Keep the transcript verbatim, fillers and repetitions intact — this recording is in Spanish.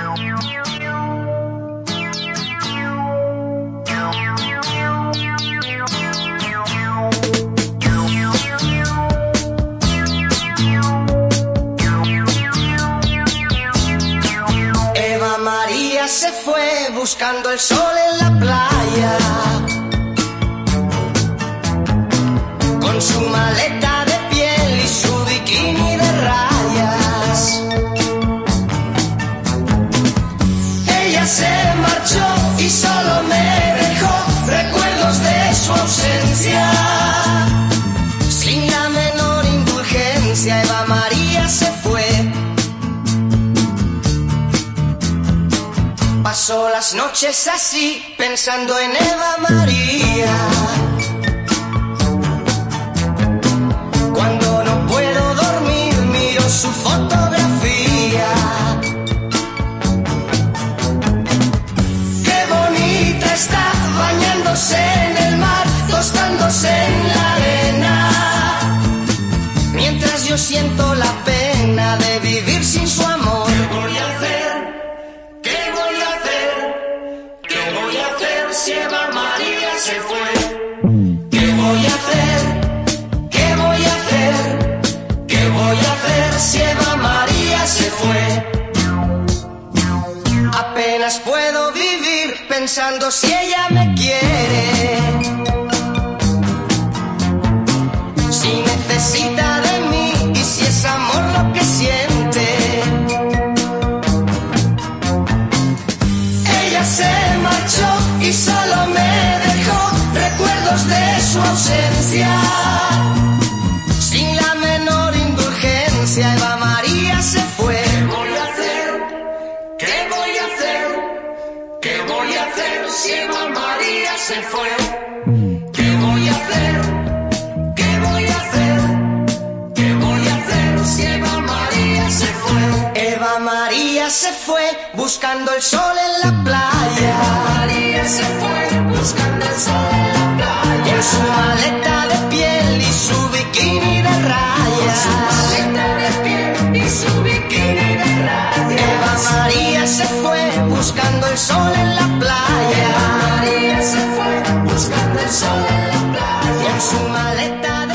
Eva María se fue buscando el sol en la playa, con su maleta de piel y su bikini de rayas. Ella se marchó y solo me dejó recuerdos de su ausencia. Sin la menor indulgencia, Eva María se fue. Pasó las noches así, pensando en Eva María. Cuando no puedo dormir, miro su fotografía. Qué bonita está, bañándose en el mar, tostándose en la arena, mientras yo siento la pena de vivir sin su amor. ¿Qué voy a hacer? ¿Qué voy a hacer? ¿Qué voy a hacer si Eva María se fue? ¿Qué voy a hacer? ¿Qué voy a hacer? ¿Qué voy a hacer si Eva María se fue? Apenas puedo vivir pensando si ella me quiere, si necesita de mí y si es amor lo que siente. Ella se marchó y solo me dejó recuerdos de su ausencia. Sin la menor indulgencia, Eva María se fue. ¿Qué voy a hacer? ¿Qué voy a hacer? ¿Qué voy a hacer si Eva María se fue? ¿Qué voy a hacer? ¿Qué voy a hacer? ¿Qué voy a hacer si Eva María se fue? Eva María se fue buscando el sol en la playa. Eva María se fue buscando el sol en la playa, con su maleta de piel y su bikini de rayas. Con su maleta de piel y su bikini de rayas. Eva María se fue buscando el sol en la playa. Eva María se fue buscando el sol en la playa, con su maleta de